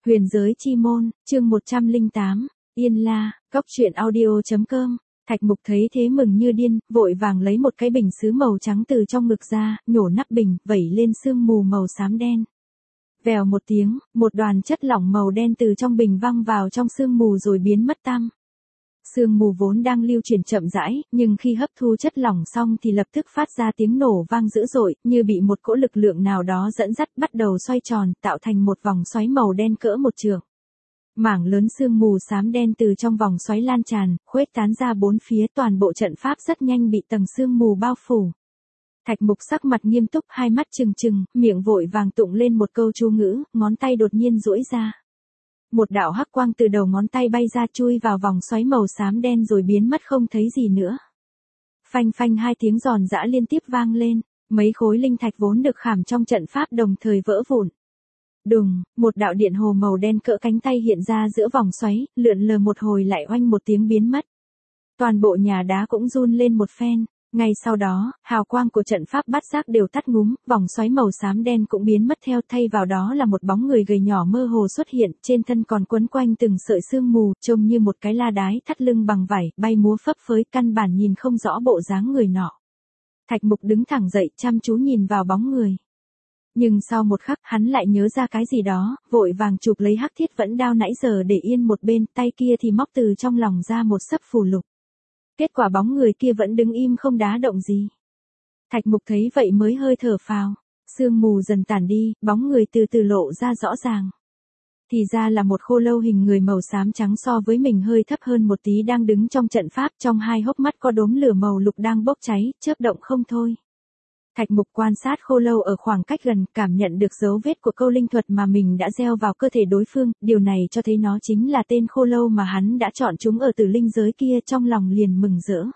Huyền giới chi môn, chương 108, Yên La, Cóc truyện audio.com. Thạch Mục thấy thế mừng như điên, vội vàng lấy một cái bình sứ màu trắng từ trong ngực ra, nhổ nắp bình, vẩy lên sương mù màu xám đen. Vèo một tiếng, một đoàn chất lỏng màu đen từ trong bình văng vào trong sương mù rồi biến mất tăm. Sương mù vốn đang lưu chuyển chậm rãi, nhưng khi hấp thu chất lỏng xong thì lập tức phát ra tiếng nổ vang dữ dội, như bị một cỗ lực lượng nào đó dẫn dắt bắt đầu xoay tròn, tạo thành một vòng xoáy màu đen cỡ một trượng. Mảng lớn sương mù xám đen từ trong vòng xoáy lan tràn, khuếch tán ra bốn phía, toàn bộ trận pháp rất nhanh bị tầng sương mù bao phủ. Thạch Mục sắc mặt nghiêm túc, hai mắt trừng trừng, miệng vội vàng tụng lên một câu chú ngữ, ngón tay đột nhiên duỗi ra. Một đạo hắc quang từ đầu ngón tay bay ra, chui vào vòng xoáy màu xám đen rồi biến mất không thấy gì nữa. Phanh phanh, hai tiếng giòn giã liên tiếp vang lên, mấy khối linh thạch vốn được khảm trong trận pháp đồng thời vỡ vụn. Đùng, một đạo điện hồ màu đen cỡ cánh tay hiện ra giữa vòng xoáy, lượn lờ một hồi lại oanh một tiếng biến mất. Toàn bộ nhà đá cũng run lên một phen. Ngay sau đó, hào quang của trận pháp bát giác đều tắt ngúm, vòng xoáy màu xám đen cũng biến mất theo, thay vào đó là một bóng người gầy nhỏ mơ hồ xuất hiện, trên thân còn quấn quanh từng sợi sương mù, trông như một cái la đái thắt lưng bằng vải, bay múa phấp phới, căn bản nhìn không rõ bộ dáng người nọ. Thạch Mục đứng thẳng dậy, chăm chú nhìn vào bóng người. Nhưng sau một khắc, hắn lại nhớ ra cái gì đó, vội vàng chụp lấy hắc thiết vẫn đao nãy giờ để yên một bên, tay kia thì móc từ trong lòng ra một sấp phù lục. Kết quả bóng người kia vẫn đứng im không đá động gì. Thạch Mục thấy vậy mới hơi thở phào. Sương mù dần tản đi, bóng người từ từ lộ ra rõ ràng. Thì ra là một khô lâu hình người màu xám trắng, so với mình hơi thấp hơn một tí, đang đứng trong trận pháp, trong hai hốc mắt có đốm lửa màu lục đang bốc cháy, chớp động không thôi. Thạch Mục quan sát khô lâu ở khoảng cách gần, cảm nhận được dấu vết của câu linh thuật mà mình đã gieo vào cơ thể đối phương, điều này cho thấy nó chính là tên khô lâu mà hắn đã chọn chúng ở tử linh giới kia, trong lòng liền mừng rỡ.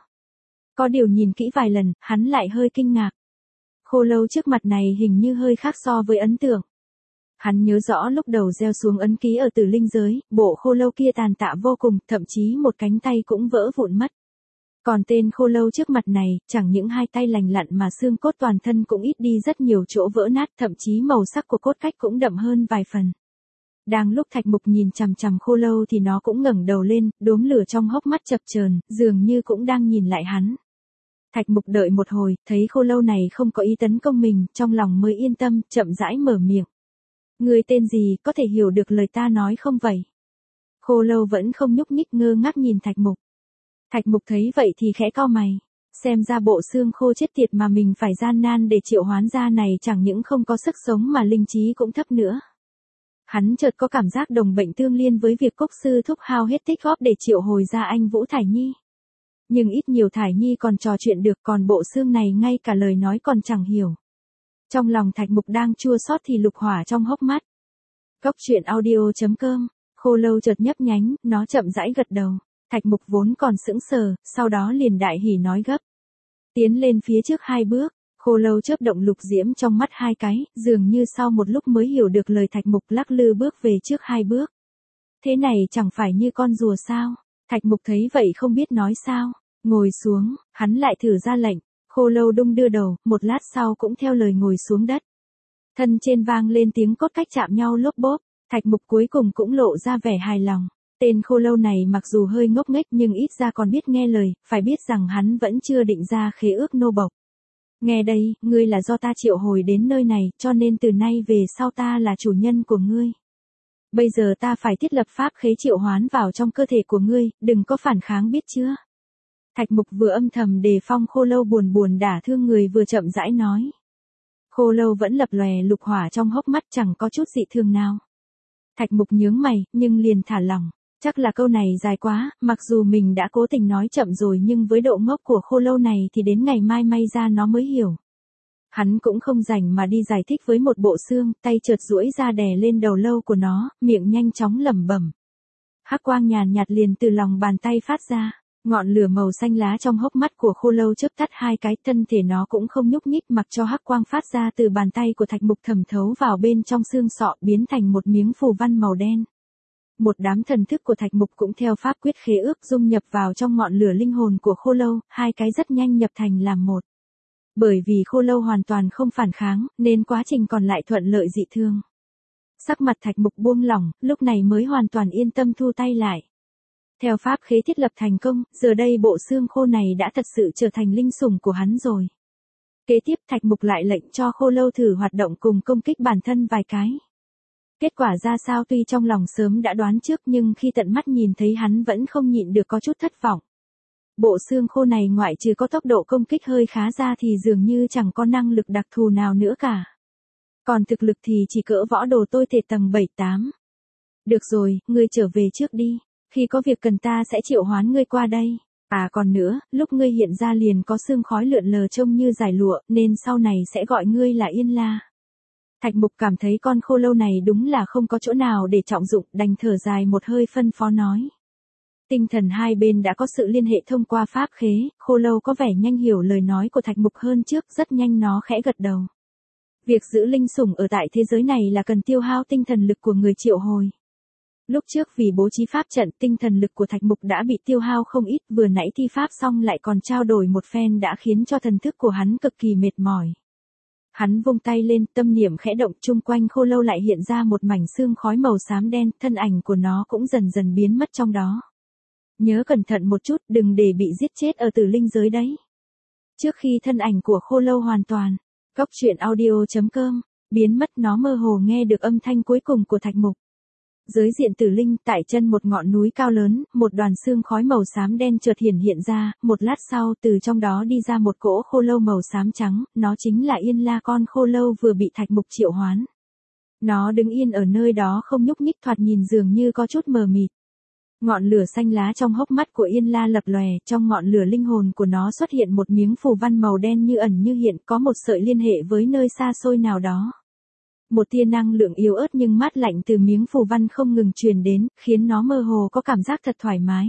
Có điều nhìn kỹ vài lần, hắn lại hơi kinh ngạc. Khô lâu trước mặt này hình như hơi khác so với ấn tượng. Hắn nhớ rõ lúc đầu gieo xuống ấn ký ở tử linh giới, bộ khô lâu kia tàn tạ vô cùng, thậm chí một cánh tay cũng vỡ vụn mất. Còn tên khô lâu trước mặt này, chẳng những hai tay lành lặn mà xương cốt toàn thân cũng ít đi rất nhiều chỗ vỡ nát, thậm chí màu sắc của cốt cách cũng đậm hơn vài phần. Đang lúc Thạch Mục nhìn chằm chằm khô lâu thì nó cũng ngẩng đầu lên, đốm lửa trong hốc mắt chập chờn, dường như cũng đang nhìn lại hắn. Thạch Mục đợi một hồi, thấy khô lâu này không có ý tấn công mình, trong lòng mới yên tâm, chậm rãi mở miệng. Người tên gì, có thể hiểu được lời ta nói không vậy? Khô lâu vẫn không nhúc nhích, ngơ ngác nhìn Thạch Mục. Thạch Mục thấy vậy thì khẽ cau mày, xem ra bộ xương khô chết tiệt mà mình phải gian nan để triệu hoán ra này chẳng những không có sức sống mà linh trí cũng thấp nữa. Hắn chợt có cảm giác đồng bệnh tương liên với việc Cốc sư thúc hao hết tích góp để triệu hồi ra anh Vũ Thải Nhi. Nhưng ít nhiều Thải Nhi còn trò chuyện được, còn bộ xương này ngay cả lời nói còn chẳng hiểu. Trong lòng Thạch Mục đang chua xót thì lục hỏa trong hốc mắt. Cóc truyện audio.com, khô lâu chợt nhấp nhánh, nó chậm rãi gật đầu. Thạch Mục vốn còn sững sờ, sau đó liền đại hỉ nói gấp. Tiến lên phía trước hai bước, khô lâu chớp động lục diễm trong mắt hai cái, dường như sau một lúc mới hiểu được lời Thạch Mục, lắc lư bước về trước hai bước. Thế này chẳng phải như con rùa sao? Thạch Mục thấy vậy không biết nói sao, ngồi xuống, hắn lại thử ra lệnh, khô lâu đung đưa đầu, một lát sau cũng theo lời ngồi xuống đất. Thân trên vang lên tiếng cốt cách chạm nhau lốp bốp, Thạch Mục cuối cùng cũng lộ ra vẻ hài lòng. Tên khô lâu này mặc dù hơi ngốc nghếch nhưng ít ra còn biết nghe lời, phải biết rằng hắn vẫn chưa định ra khế ước nô bộc. Nghe đây, ngươi là do ta triệu hồi đến nơi này, cho nên từ nay về sau ta là chủ nhân của ngươi. Bây giờ ta phải thiết lập pháp khế triệu hoán vào trong cơ thể của ngươi, đừng có phản kháng biết chưa? Thạch Mục vừa âm thầm đề phòng khô lâu buồn buồn đả thương người, vừa chậm rãi nói. Khô lâu vẫn lập lòe lục hỏa trong hốc mắt, chẳng có chút dị thường nào. Thạch Mục nhướng mày, nhưng liền thả lỏng. Chắc là câu này dài quá, mặc dù mình đã cố tình nói chậm rồi nhưng với độ ngốc của khô lâu này thì đến ngày mai may ra nó mới hiểu. Hắn cũng không rảnh mà đi giải thích với một bộ xương, tay chợt duỗi ra đè lên đầu lâu của nó, miệng nhanh chóng lẩm bẩm. Hắc quang nhàn nhạt liền từ lòng bàn tay phát ra, ngọn lửa màu xanh lá trong hốc mắt của khô lâu chớp tắt hai cái, thân thể nó cũng không nhúc nhích, mặc cho hắc quang phát ra từ bàn tay của Thạch Mục thẩm thấu vào bên trong xương sọ, biến thành một miếng phù văn màu đen. Một đám thần thức của Thạch Mục cũng theo pháp quyết khế ước dung nhập vào trong ngọn lửa linh hồn của khô lâu, hai cái rất nhanh nhập thành làm một. Bởi vì khô lâu hoàn toàn không phản kháng, nên quá trình còn lại thuận lợi dị thường. Sắc mặt Thạch Mục buông lỏng, lúc này mới hoàn toàn yên tâm thu tay lại. Theo pháp khế thiết lập thành công, giờ đây bộ xương khô này đã thật sự trở thành linh sủng của hắn rồi. Kế tiếp Thạch Mục lại lệnh cho khô lâu thử hoạt động cùng công kích bản thân vài cái. Kết quả ra sao tuy trong lòng sớm đã đoán trước nhưng khi tận mắt nhìn thấy hắn vẫn không nhịn được có chút thất vọng. Bộ xương khô này ngoại trừ có tốc độ công kích hơi khá ra thì dường như chẳng có năng lực đặc thù nào nữa cả. Còn thực lực thì chỉ cỡ võ đồ tôi thể tầng 7-8. Được rồi, ngươi trở về trước đi, khi có việc cần ta sẽ triệu hoán ngươi qua đây. À còn nữa, lúc ngươi hiện ra liền có sương khói lượn lờ trông như dải lụa, nên sau này sẽ gọi ngươi là Yên La. Thạch Mục cảm thấy con khô lâu này đúng là không có chỗ nào để trọng dụng, đành thở dài một hơi phân phó nói. Tinh thần hai bên đã có sự liên hệ thông qua pháp khế, khô lâu có vẻ nhanh hiểu lời nói của Thạch Mục hơn trước, rất nhanh nó khẽ gật đầu. Việc giữ linh sủng ở tại thế giới này là cần tiêu hao tinh thần lực của người triệu hồi. Lúc trước vì bố trí pháp trận, tinh thần lực của Thạch Mục đã bị tiêu hao không ít, vừa nãy thi pháp xong lại còn trao đổi một phen đã khiến cho thần thức của hắn cực kỳ mệt mỏi. Hắn vung tay lên, tâm niệm khẽ động, chung quanh khô lâu lại hiện ra một mảnh xương khói màu xám đen, thân ảnh của nó cũng dần dần biến mất trong đó. Nhớ cẩn thận một chút, đừng để bị giết chết ở tử linh giới đấy. Trước khi thân ảnh của khô lâu hoàn toàn, Cốc truyện audio.com, biến mất nó mơ hồ nghe được âm thanh cuối cùng của Thạch Mục. Giới diện tử linh, tại chân một ngọn núi cao lớn, một đoàn xương khói màu xám đen chợt hiện ra, một lát sau từ trong đó đi ra một cỗ khô lâu màu xám trắng, nó chính là Yên La, con khô lâu vừa bị Thạch Mục triệu hoán. Nó đứng yên ở nơi đó không nhúc nhích, thoạt nhìn dường như có chút mờ mịt. Ngọn lửa xanh lá trong hốc mắt của Yên La lập lòe, trong ngọn lửa linh hồn của nó xuất hiện một miếng phù văn màu đen như ẩn như hiện, có một sợi liên hệ với nơi xa xôi nào đó. Một tia năng lượng yếu ớt nhưng mát lạnh từ miếng phù văn không ngừng truyền đến, khiến nó mơ hồ có cảm giác thật thoải mái.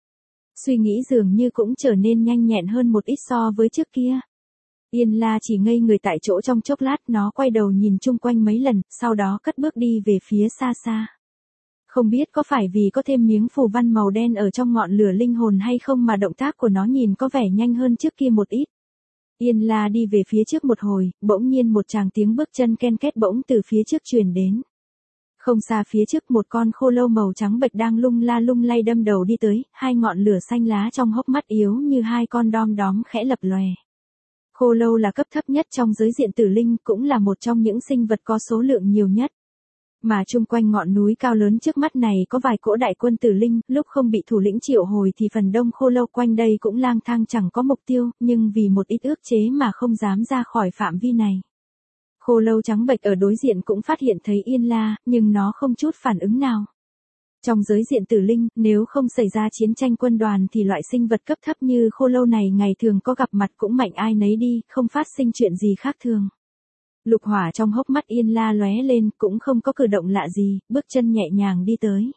Suy nghĩ dường như cũng trở nên nhanh nhẹn hơn một ít so với trước kia. Yên La chỉ ngây người tại chỗ trong chốc lát, nó quay đầu nhìn chung quanh mấy lần, sau đó cất bước đi về phía xa xa. Không biết có phải vì có thêm miếng phù văn màu đen ở trong ngọn lửa linh hồn hay không mà động tác của nó nhìn có vẻ nhanh hơn trước kia một ít. Yên La đi về phía trước một hồi, bỗng nhiên một tràng tiếng bước chân ken két bỗng từ phía trước truyền đến. Không xa phía trước một con khô lâu màu trắng bệch đang lung la lung lay đâm đầu đi tới, hai ngọn lửa xanh lá trong hốc mắt yếu như hai con đom đóm khẽ lập lòe. Khô lâu là cấp thấp nhất trong giới diện tử linh, cũng là một trong những sinh vật có số lượng nhiều nhất. Mà chung quanh ngọn núi cao lớn trước mắt này có vài cỗ đại quân tử linh, lúc không bị thủ lĩnh triệu hồi thì phần đông khô lâu quanh đây cũng lang thang chẳng có mục tiêu, nhưng vì một ít ước chế mà không dám ra khỏi phạm vi này. Khô lâu trắng bệch ở đối diện cũng phát hiện thấy Yên La, nhưng nó không chút phản ứng nào. Trong giới diện tử linh, nếu không xảy ra chiến tranh quân đoàn thì loại sinh vật cấp thấp như khô lâu này ngày thường có gặp mặt cũng mạnh ai nấy đi, không phát sinh chuyện gì khác thường. Lục hỏa trong hốc mắt Yên La lóe lên, cũng không có cử động lạ gì, bước chân nhẹ nhàng đi tới.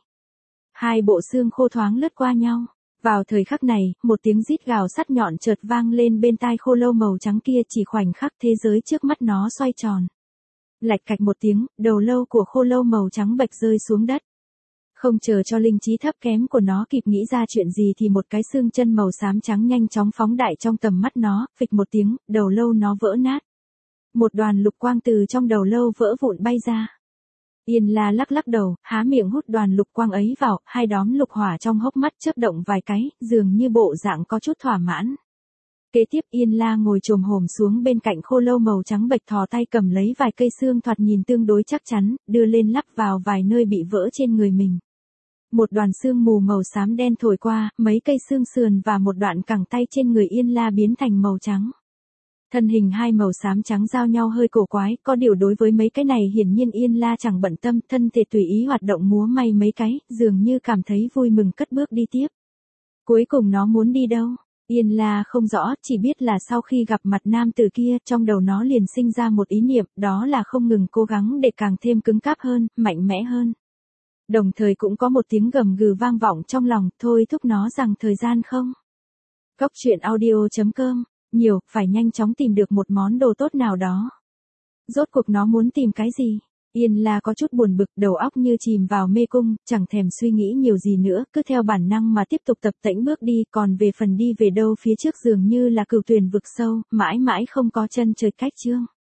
Hai bộ xương khô thoáng lướt qua nhau. Vào thời khắc này, một tiếng rít gào sắt nhọn chợt vang lên bên tai khô lâu màu trắng kia, chỉ khoảnh khắc thế giới trước mắt nó xoay tròn. Lạch cạch một tiếng, đầu lâu của khô lâu màu trắng bệch rơi xuống đất. Không chờ cho linh trí thấp kém của nó kịp nghĩ ra chuyện gì thì một cái xương chân màu xám trắng nhanh chóng phóng đại trong tầm mắt nó, phịch một tiếng, đầu lâu nó vỡ nát. Một đoàn lục quang từ trong đầu lâu vỡ vụn bay ra. Yên La lắc lắc đầu, há miệng hút đoàn lục quang ấy vào, hai đóm lục hỏa trong hốc mắt chớp động vài cái, dường như bộ dạng có chút thỏa mãn. Kế tiếp Yên La ngồi chồm hổm xuống bên cạnh khô lâu màu trắng bệch, thò tay cầm lấy vài cây xương thoạt nhìn tương đối chắc chắn, đưa lên lắp vào vài nơi bị vỡ trên người mình. Một đoàn xương mù màu xám đen thổi qua, mấy cây xương sườn và một đoạn cẳng tay trên người Yên La biến thành màu trắng. Thân hình hai màu xám trắng giao nhau hơi cổ quái, có điều đối với mấy cái này hiển nhiên Yên La chẳng bận tâm, thân thể tùy ý hoạt động múa may mấy cái, dường như cảm thấy vui mừng cất bước đi tiếp. Cuối cùng nó muốn đi đâu? Yên La không rõ, chỉ biết là sau khi gặp mặt nam tử kia, trong đầu nó liền sinh ra một ý niệm, đó là không ngừng cố gắng để càng thêm cứng cáp hơn, mạnh mẽ hơn. Đồng thời cũng có một tiếng gầm gừ vang vọng trong lòng, thôi thúc nó rằng thời gian không. Cốc truyện audio.com, nhiều, phải nhanh chóng tìm được một món đồ tốt nào đó. Rốt cuộc nó muốn tìm cái gì? Yên La có chút buồn bực, đầu óc như chìm vào mê cung, chẳng thèm suy nghĩ nhiều gì nữa, cứ theo bản năng mà tiếp tục tập tễnh bước đi, còn về phần đi về đâu phía trước dường như là cửu tuyển vực sâu, mãi mãi không có chân trời cách chương.